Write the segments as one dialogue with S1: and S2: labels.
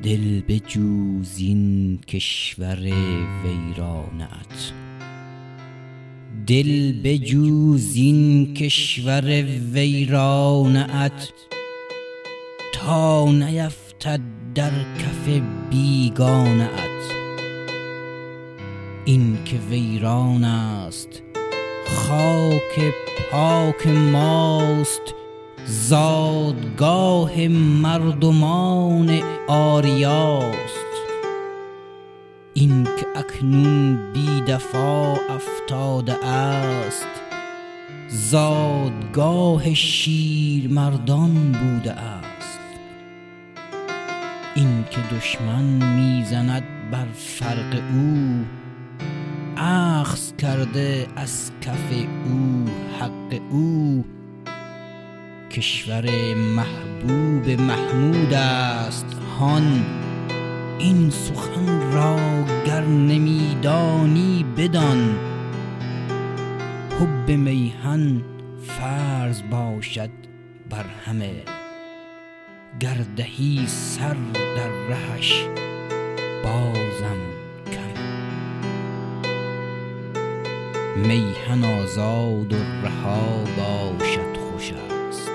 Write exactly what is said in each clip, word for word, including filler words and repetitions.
S1: دل بجوز این کشور ویرانت، دل بجوز این کشور ویرانت، تا نیفتد در کف بیگانت. این که ویران است خاک پاک ماست، زادگاه مردمان آریاست. این که اکنون بی دفاع افتاده است، زادگاه شیر مردان بوده است. این که دشمن میزند بر فرق او، اخذ کرده از کف او حق او. کشور محبوب محمود است هان، این سخن را گر نمیدانی بدان. حب میهن فرض باشد بر همه، گر دهی سر در رهش بازم کم. میهن آزاد و رها باشد خوش است،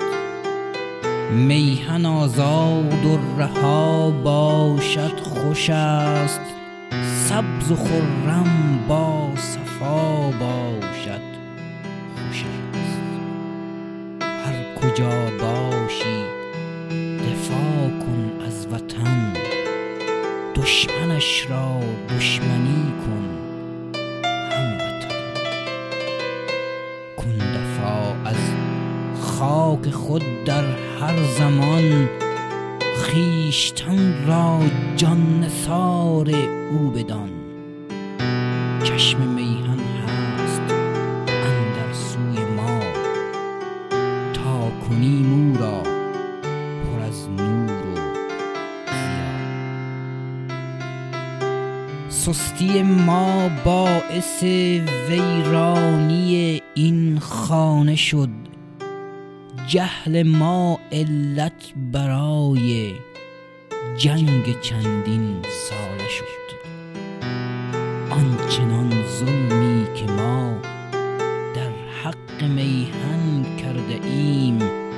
S1: میهن آزاد و رها باشد خوش است. سبز و خرم با صفا باشد خوش است. هر کجا باشی دفاع کن از وطن، دشمنش را دشمنی کن هموطن. کن دفاع از خاک خود در هر زمان، خویشتن را جان نثار او بدان. چشم میهن هست اندر سوی ما، تا کنیم او را پر از نور و ضیا. سستی ما باعث ویرانی این خانه شد، جهل ما علت برای جنگ چندین ساله شد. آنچنان ظلمی که ما در حق میهن کرده ایم،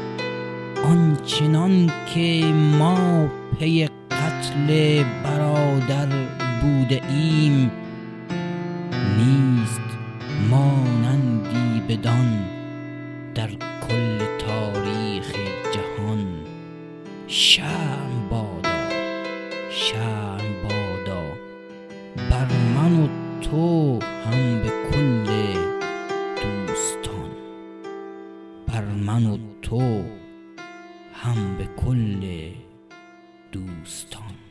S1: آنچنان که ما پی قتل برادر بوده ایم، نیست مانندی بدان در کل تاریخ جهان. شرم بادا شرم بادا بر من و تو هم به کل دوستان، بر من و تو هم به کل دوستان.